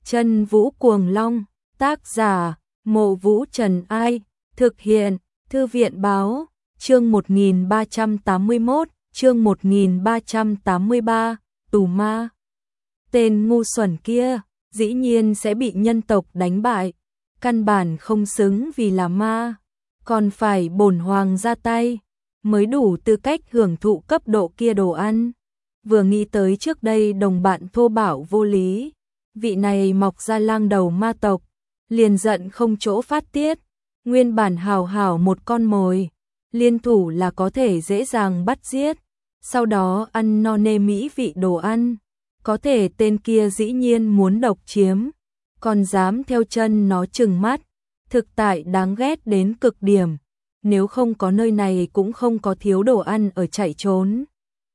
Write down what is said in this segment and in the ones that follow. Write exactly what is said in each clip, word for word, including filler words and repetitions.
Chân Vũ Cuồng Long, tác giả, Mộ Vũ Trần Ai, thực hiện, Thư viện Báo, chương một nghìn ba trăm tám mươi mốt, chương một nghìn ba trăm tám mươi ba, Tù Ma. Tên ngu xuẩn kia, dĩ nhiên sẽ bị nhân tộc đánh bại, căn bản không xứng vì là ma, còn phải bổn hoàng ra tay, mới đủ tư cách hưởng thụ cấp độ kia đồ ăn. Vừa nghĩ tới trước đây đồng bạn thô bạo vô lý, vị này mọc ra lang đầu ma tộc, liền giận không chỗ phát tiết, nguyên bản hào hảo một con mồi, liên thủ là có thể dễ dàng bắt giết, sau đó ăn no nê mỹ vị đồ ăn, có thể tên kia dĩ nhiên muốn độc chiếm, còn dám theo chân nó chừng mắt, thực tại đáng ghét đến cực điểm, nếu không có nơi này cũng không có thiếu đồ ăn ở chạy trốn.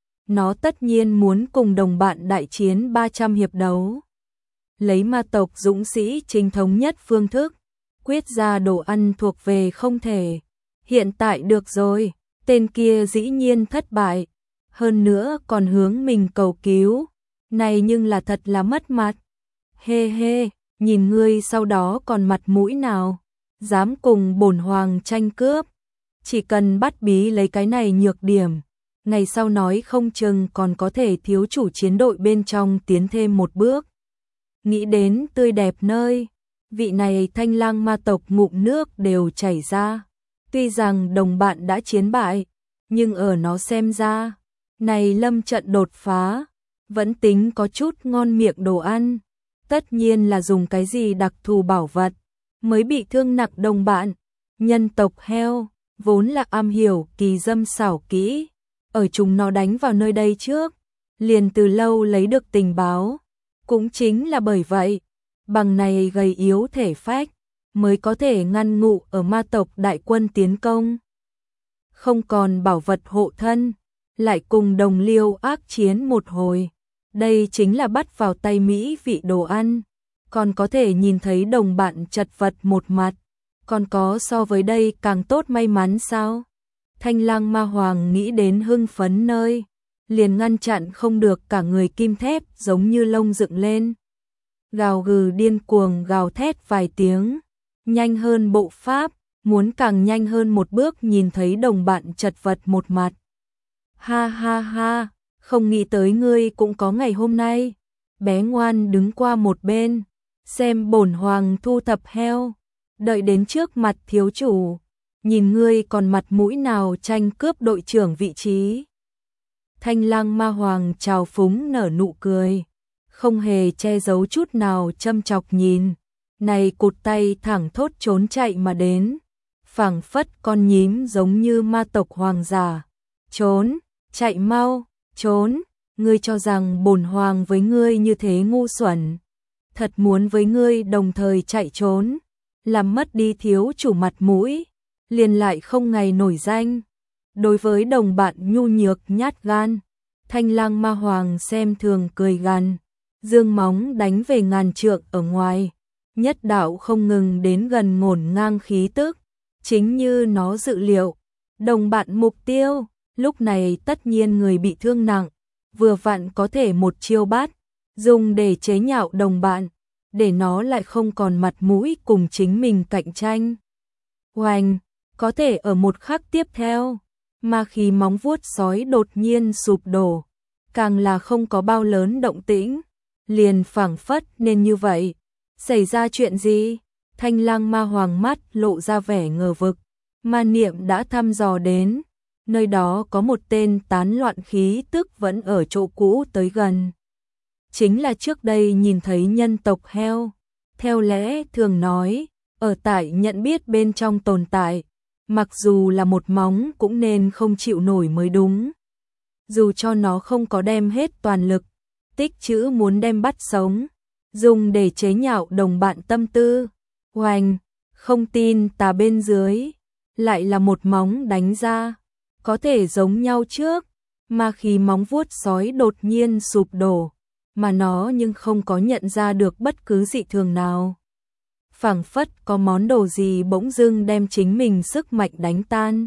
Nó tất nhiên muốn cùng đồng bạn đại chiến ba trăm hiệp đấu. Lấy ma tộc dũng sĩ chính thống nhất phương thức, quyết ra đồ ăn thuộc về không thể. Hiện tại được rồi, tên kia dĩ nhiên thất bại, hơn nữa còn hướng mình cầu cứu, này nhưng là thật là mất mặt. Hê hê, nhìn ngươi sau đó còn mặt mũi nào, dám cùng bổn hoàng tranh cướp, chỉ cần bắt bí lấy cái này nhược điểm, ngày sau nói không chừng còn có thể thiếu chủ chiến đội bên trong tiến thêm một bước. Nghĩ đến tươi đẹp nơi, vị này thanh lang ma tộc ngụm nước đều chảy ra. Tuy rằng đồng bạn đã chiến bại, nhưng ở nó xem ra, này lâm trận đột phá, vẫn tính có chút ngon miệng đồ ăn. Tất nhiên là dùng cái gì đặc thù bảo vật, mới bị thương nặng đồng bạn. Nhân tộc heo, vốn là am hiểu kỳ dâm xảo kỹ, ở chúng nó đánh vào nơi đây trước, liền từ lâu lấy được tình báo. Cũng chính là bởi vậy, bằng này gầy yếu thể phách, mới có thể ngăn ngụ ở ma tộc đại quân tiến công. Không còn bảo vật hộ thân, lại cùng đồng liêu ác chiến một hồi. Đây chính là bắt vào tay mỹ vị đồ ăn, còn có thể nhìn thấy đồng bạn chật vật một mặt, còn có so với đây càng tốt may mắn sao? Thanh lang ma hoàng nghĩ đến hưng phấn nơi, liền ngăn chặn không được cả người kim thép giống như lông dựng lên. Gào gừ điên cuồng gào thét vài tiếng, nhanh hơn bộ pháp, muốn càng nhanh hơn một bước nhìn thấy đồng bạn chật vật một mặt. Ha ha ha, không nghĩ tới ngươi cũng có ngày hôm nay. Bé ngoan đứng qua một bên, xem bổn hoàng thu thập heo, đợi đến trước mặt thiếu chủ, nhìn ngươi còn mặt mũi nào tranh cướp đội trưởng vị trí. Thanh lang ma hoàng trào phúng nở nụ cười, không hề che giấu chút nào châm chọc nhìn, này cụt tay thẳng thốt trốn chạy mà đến, phảng phất con nhím giống như ma tộc hoàng giả. Trốn, chạy mau, trốn, ngươi cho rằng bổn hoàng với ngươi như thế ngu xuẩn, thật muốn với ngươi đồng thời chạy trốn, làm mất đi thiếu chủ mặt mũi, liền lại không ngày nổi danh. Đối với đồng bạn nhu nhược nhát gan, thanh lang ma hoàng xem thường cười gằn, dương móng đánh về ngàn trượng ở ngoài, nhất đạo không ngừng đến gần ngổn ngang khí tức, chính như nó dự liệu. Đồng bạn mục tiêu, lúc này tất nhiên người bị thương nặng, vừa vặn có thể một chiêu bắt, dùng để chế nhạo đồng bạn, để nó lại không còn mặt mũi cùng chính mình cạnh tranh. Oanh, có thể ở một khắc tiếp theo, mà khi móng vuốt sói đột nhiên sụp đổ, càng là không có bao lớn động tĩnh, liền phảng phất nên như vậy. Xảy ra chuyện gì? Thanh lang ma hoàng mắt lộ ra vẻ ngờ vực, ma niệm đã thăm dò đến, nơi đó có một tên tán loạn khí tức vẫn ở chỗ cũ tới gần. Chính là trước đây nhìn thấy nhân tộc heo, theo lẽ thường nói, ở tại nhận biết bên trong tồn tại, mặc dù là một móng cũng nên không chịu nổi mới đúng. Dù cho nó không có đem hết toàn lực, tích trữ muốn đem bắt sống, dùng để chế nhạo đồng bạn tâm tư. Oanh, không tin tà bên dưới, lại là một móng đánh ra, có thể giống nhau trước, mà khi móng vuốt sói đột nhiên sụp đổ, mà nó nhưng không có nhận ra được bất cứ dị thường nào. Phảng phất có món đồ gì bỗng dưng đem chính mình sức mạnh đánh tan.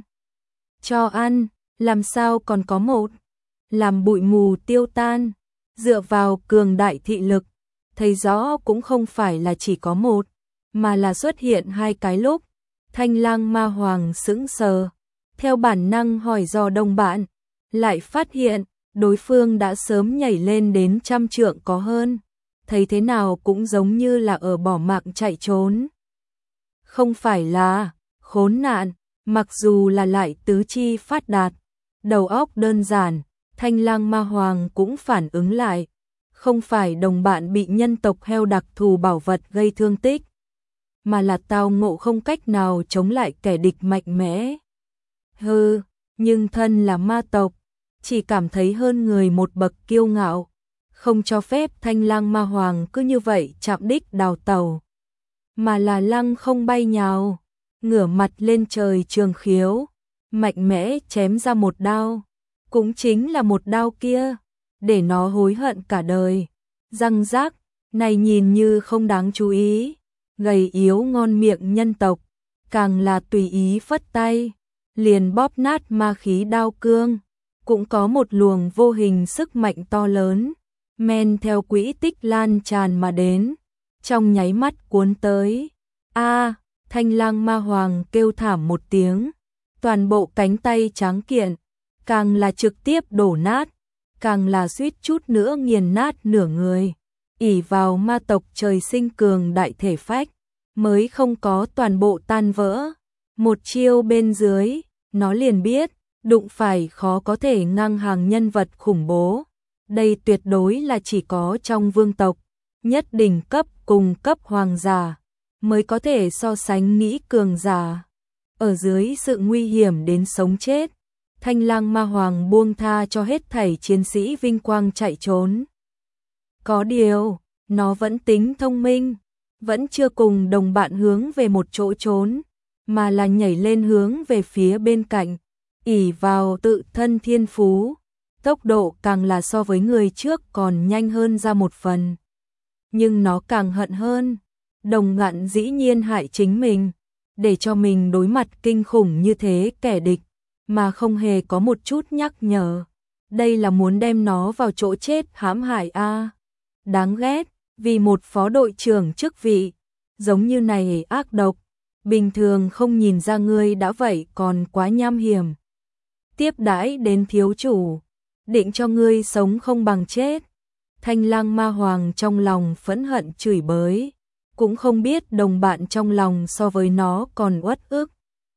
Cho ăn, làm sao còn có một, làm bụi mù tiêu tan, dựa vào cường đại thị lực, thấy rõ cũng không phải là chỉ có một, mà là xuất hiện hai cái lúc. Thanh Lang Ma Hoàng sững sờ, theo bản năng hỏi dò đồng bạn, lại phát hiện đối phương đã sớm nhảy lên đến trăm trượng có hơn, thấy thế nào cũng giống như là ở bỏ mạng chạy trốn. Không phải là khốn nạn, mặc dù là lại tứ chi phát đạt, đầu óc đơn giản, Thanh Lang Ma Hoàng cũng phản ứng lại, không phải đồng bạn bị nhân tộc heo đặc thù bảo vật gây thương tích, mà là tao ngộ không cách nào chống lại kẻ địch mạnh mẽ. Hừ, nhưng thân là ma tộc, chỉ cảm thấy hơn người một bậc kiêu ngạo, không cho phép Thanh Lang Ma Hoàng cứ như vậy chạm đích đào tàu, mà là lăng không bay nhào, ngửa mặt lên trời trường khiếu, mạnh mẽ chém ra một đao, cũng chính là một đao kia, để nó hối hận cả đời. Răng rác, này nhìn như không đáng chú ý, gầy yếu ngon miệng nhân tộc, càng là tùy ý phất tay, liền bóp nát ma khí đao cương, cũng có một luồng vô hình sức mạnh to lớn, men theo quỹ tích lan tràn mà đến, trong nháy mắt cuốn tới. A, Thanh Lang Ma Hoàng kêu thảm một tiếng, toàn bộ cánh tay tráng kiện, càng là trực tiếp đổ nát, càng là suýt chút nữa nghiền nát nửa người. Ỷ vào ma tộc trời sinh cường đại thể phách, mới không có toàn bộ tan vỡ. Một chiêu bên dưới, nó liền biết, đụng phải khó có thể ngang hàng nhân vật khủng bố. Đây tuyệt đối là chỉ có trong vương tộc, nhất đỉnh cấp cùng cấp hoàng giả, mới có thể so sánh nghĩ cường giả. Ở dưới sự nguy hiểm đến sống chết, Thanh Lang Ma Hoàng buông tha cho hết thảy chiến sĩ vinh quang chạy trốn. Có điều, nó vẫn tính thông minh, vẫn chưa cùng đồng bạn hướng về một chỗ trốn, mà là nhảy lên hướng về phía bên cạnh, ỷ vào tự thân thiên phú, tốc độ càng là so với người trước còn nhanh hơn ra một phần. Nhưng nó càng hận hơn, đồng ngạn dĩ nhiên hại chính mình, để cho mình đối mặt kinh khủng như thế kẻ địch, mà không hề có một chút nhắc nhở. Đây là muốn đem nó vào chỗ chết hãm hại a. À. Đáng ghét, vì một phó đội trưởng chức vị, giống như này ác độc, bình thường không nhìn ra ngươi đã vậy còn quá nham hiểm. Tiếp đãi đến thiếu chủ, định cho ngươi sống không bằng chết. Thanh Lang Ma Hoàng trong lòng phẫn hận chửi bới, cũng không biết đồng bạn trong lòng so với nó còn uất ức.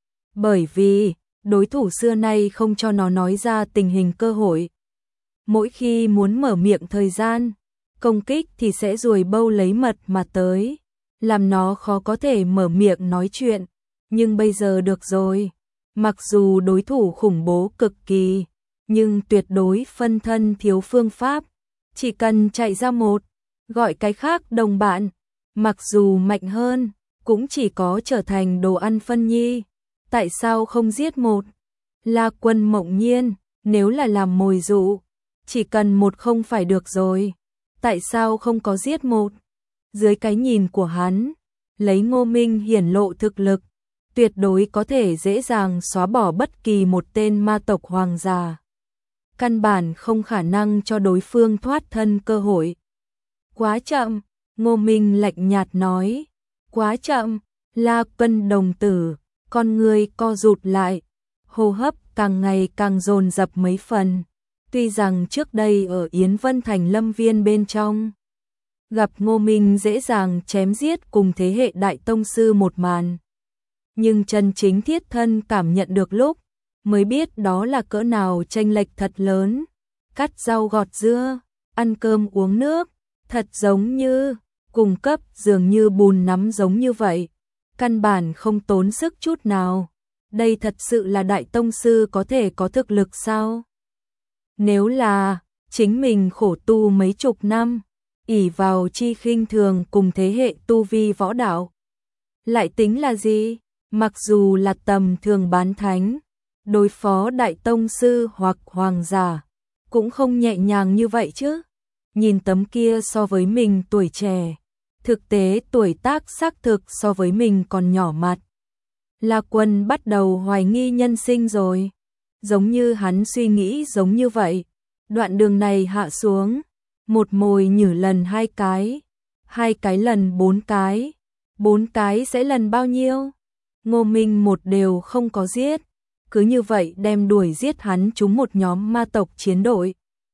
Bởi vì, đối thủ xưa nay không cho nó nói ra tình hình cơ hội. Mỗi khi muốn mở miệng thời gian, công kích thì sẽ ruồi bâu lấy mật mà tới, làm nó khó có thể mở miệng nói chuyện. Nhưng bây giờ được rồi, mặc dù đối thủ khủng bố cực kỳ, nhưng tuyệt đối phân thân thiếu phương pháp, chỉ cần chạy ra một, gọi cái khác đồng bạn, mặc dù mạnh hơn, cũng chỉ có trở thành đồ ăn phân nhi. Tại sao không giết một? La Quân mộng nhiên, nếu là làm mồi dụ, chỉ cần một không phải được rồi. Tại sao không có giết một? Dưới cái nhìn của hắn, lấy Ngô Minh hiển lộ thực lực, tuyệt đối có thể dễ dàng xóa bỏ bất kỳ một tên ma tộc hoàng giả. Căn bản không khả năng cho đối phương thoát thân cơ hội. Quá chậm, Ngô Minh lạnh nhạt nói. Quá chậm, La Quân đồng tử, con người co rụt lại, hô hấp càng ngày càng dồn dập mấy phần. Tuy rằng trước đây ở Yến Vân Thành Lâm Viên bên trong, gặp Ngô Minh dễ dàng chém giết cùng thế hệ đại tông sư một màn, nhưng chân chính thiết thân cảm nhận được lúc, mới biết đó là cỡ nào chênh lệch thật lớn. Cắt rau gọt dưa, ăn cơm uống nước, thật giống như, cùng cấp dường như bùn nắm giống như vậy, căn bản không tốn sức chút nào. Đây thật sự là đại tông sư có thể có thực lực sao? Nếu là chính mình khổ tu mấy chục năm, ỷ vào chi khinh thường cùng thế hệ tu vi võ đạo, lại tính là gì? Mặc dù là tầm thường bán thánh, đối phó đại tông sư hoặc hoàng giả, cũng không nhẹ nhàng như vậy chứ. Nhìn tấm kia so với mình tuổi trẻ, thực tế tuổi tác xác thực so với mình còn nhỏ mặt. La Quân bắt đầu hoài nghi nhân sinh rồi. Giống như hắn suy nghĩ giống như vậy. Đoạn đường này hạ xuống, một mồi nhử lần hai cái, Hai cái lần bốn cái, bốn cái sẽ lần bao nhiêu? Ngô Minh một đều không có giết, cứ như vậy đem đuổi giết hắn chúng một nhóm ma tộc chiến đội.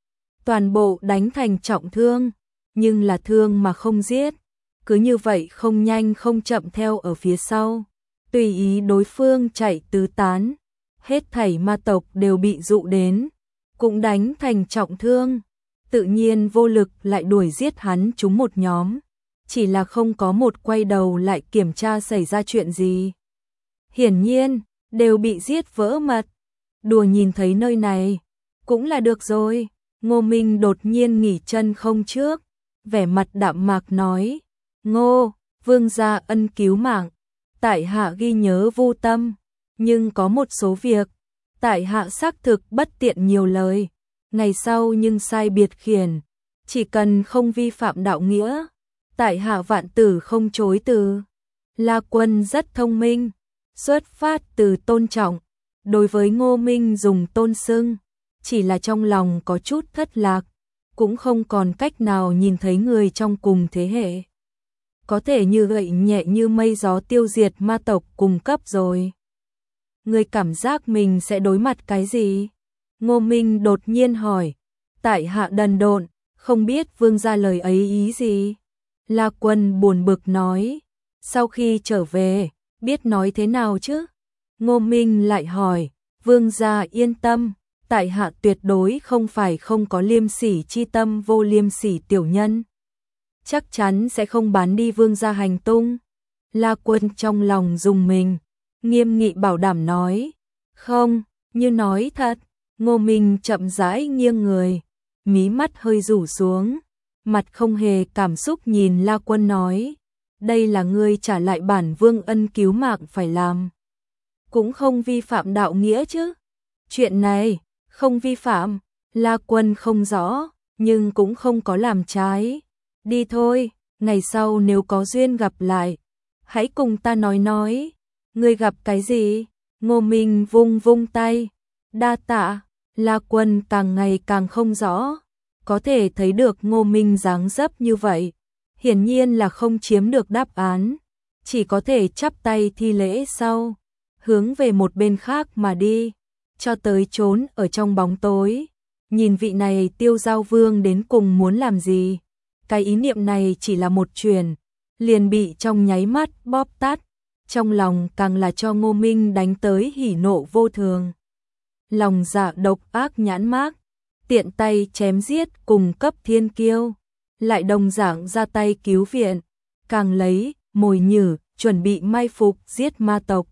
Toàn bộ đánh thành trọng thương, nhưng là thương mà không giết, cứ như vậy không nhanh không chậm theo ở phía sau, tùy ý đối phương chạy tứ tán, hết thảy ma tộc đều bị dụ đến, cũng đánh thành trọng thương, tự nhiên vô lực lại đuổi giết hắn chúng một nhóm, chỉ là không có một quay đầu lại kiểm tra xảy ra chuyện gì. Hiển nhiên, đều bị giết vỡ mật, đùa nhìn thấy nơi này, cũng là được rồi. Ngô Minh đột nhiên nghỉ chân không trước, vẻ mặt đạm mạc nói, Ngô, vương gia ân cứu mạng, tại hạ ghi nhớ vô tâm, nhưng có một số việc, tại hạ xác thực bất tiện nhiều lời, ngày sau nhưng sai biệt khiển, chỉ cần không vi phạm đạo nghĩa, tại hạ vạn tử không chối từ. La Quân rất thông minh, xuất phát từ tôn trọng, đối với Ngô Minh dùng tôn xưng, chỉ là trong lòng có chút thất lạc, cũng không còn cách nào nhìn thấy người trong cùng thế hệ. Có thể như gậy nhẹ như mây gió tiêu diệt ma tộc cùng cấp rồi. Người cảm giác mình sẽ đối mặt cái gì? Ngô Minh đột nhiên hỏi, tại hạ đần độn, không biết vương gia lời ấy ý gì? La Quân buồn bực nói, sau khi trở về, biết nói thế nào chứ? Ngô Minh lại hỏi, vương gia yên tâm, tại hạ tuyệt đối không phải không có liêm sỉ chi tâm vô liêm sỉ tiểu nhân. Chắc chắn sẽ không bán đi vương gia hành tung. La Quân trong lòng rùng mình, nghiêm nghị bảo đảm nói, không, như nói thật. Ngô Minh chậm rãi nghiêng người, mí mắt hơi rủ xuống, mặt không hề cảm xúc nhìn La Quân nói, đây là ngươi trả lại bản vương ân cứu mạng phải làm. Cũng không vi phạm đạo nghĩa chứ. Chuyện này, không vi phạm, La Quân không rõ, nhưng cũng không có làm trái. Đi thôi, ngày sau nếu có duyên gặp lại, hãy cùng ta nói nói. Ngươi gặp cái gì? Ngô Minh vung vung tay. Đa tạ. La Quân càng ngày càng không rõ. Có thể thấy được Ngô Minh dáng dấp như vậy, hiển nhiên là không chiếm được đáp án, chỉ có thể chắp tay thi lễ sau, hướng về một bên khác mà đi, cho tới trốn ở trong bóng tối, nhìn vị này Tiêu Giao Vương đến cùng muốn làm gì. Cái ý niệm này chỉ là một truyền, liền bị trong nháy mắt bóp tắt, trong lòng càng là cho Ngô Minh đánh tới hỉ nộ vô thường. Lòng dạ độc ác nhãn mác, tiện tay chém giết cùng cấp thiên kiêu, lại đồng dạng ra tay cứu viện, càng lấy mồi nhử chuẩn bị mai phục giết ma tộc.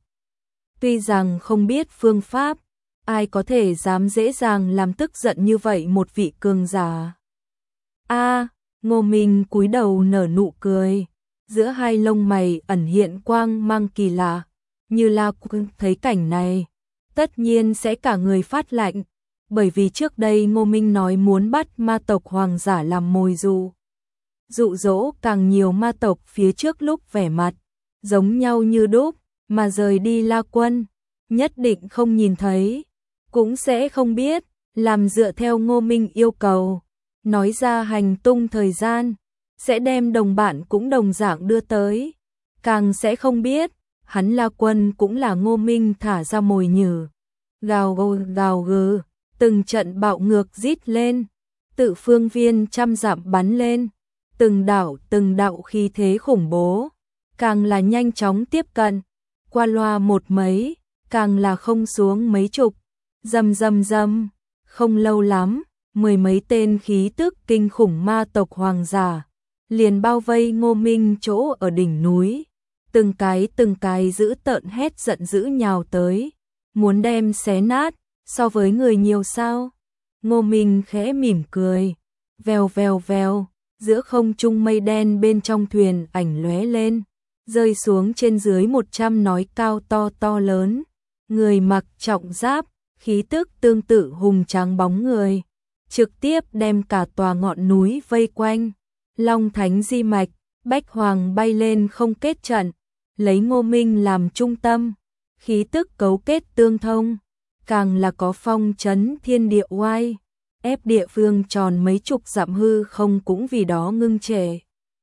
Tuy rằng không biết phương pháp, ai có thể dám dễ dàng làm tức giận như vậy một vị cường giả. A, Ngô Minh cúi đầu nở nụ cười, giữa hai lông mày ẩn hiện quang mang kỳ lạ, như La Quân thấy cảnh này, tất nhiên sẽ cả người phát lạnh, bởi vì trước đây Ngô Minh nói muốn bắt ma tộc hoàng giả làm mồi dụ. Dụ dỗ càng nhiều ma tộc phía trước lúc vẻ mặt giống nhau như đúc, mà rời đi La Quân, nhất định không nhìn thấy, cũng sẽ không biết, làm dựa theo Ngô Minh yêu cầu, nói ra hành tung thời gian, sẽ đem đồng bạn cũng đồng dạng đưa tới, càng sẽ không biết, hắn La Quân cũng là Ngô Minh thả ra mồi nhử. Gào gào gào gừ, từng trận bạo ngược rít lên, tự phương viên trăm dặm bắn lên, từng đạo từng đạo khí thế khủng bố, càng là nhanh chóng tiếp cận, qua loa một mấy, càng là không xuống mấy chục, rầm rầm rầm, không lâu lắm, mười mấy tên khí tức kinh khủng ma tộc hoàng giả, liền bao vây Ngô Minh chỗ ở đỉnh núi, từng cái từng cái giữ tợn hét giận dữ nhào tới, muốn đem xé nát, so với người nhiều sao? Ngô Minh khẽ mỉm cười, vèo vèo vèo, giữa không trung mây đen bên trong thuyền ảnh lóe lên, rơi xuống trên dưới một trăm nói cao to to lớn, người mặc trọng giáp, khí tức tương tự hùng tráng bóng người, trực tiếp đem cả tòa ngọn núi vây quanh. Long Thánh di mạch, Bách Hoàng bay lên không kết trận, lấy Ngô Minh làm trung tâm, khí tức cấu kết tương thông, càng là có phong trấn thiên địa oai, ép địa phương tròn mấy chục dặm hư không cũng vì đó ngưng trệ.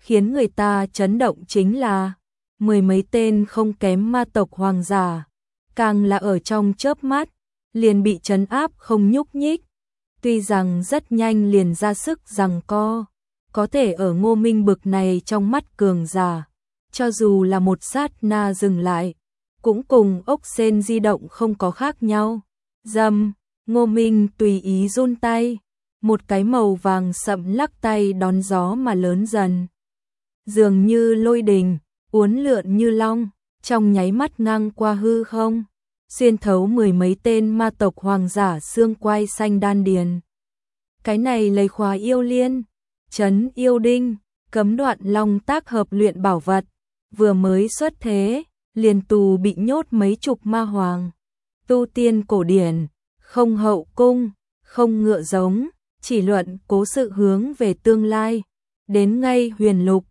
khiến người ta chấn động chính là mười mấy tên không kém ma tộc hoàng giả, càng là ở trong chớp mắt, liền bị trấn áp không nhúc nhích. Tuy rằng rất nhanh liền ra sức giằng co, có thể ở Ngô Minh bực này trong mắt cường giả, cho dù là một sát na dừng lại, cũng cùng ốc sên di động không có khác nhau. Dầm, Ngô Minh tùy ý run tay, một cái màu vàng sậm lắc tay đón gió mà lớn dần. Dường như lôi đình, uốn lượn như long, trong nháy mắt ngang qua hư không, xuyên thấu mười mấy tên ma tộc hoàng giả xương quai xanh đan điền. Cái này lấy khóa yêu liên, trấn yêu đinh, cấm đoạn long tác hợp luyện bảo vật, vừa mới xuất thế, liền tù bị nhốt mấy chục ma hoàng. Tu tiên cổ điển, không hậu cung, không ngựa giống, chỉ luận cố sự hướng về tương lai, đến ngay huyền lục,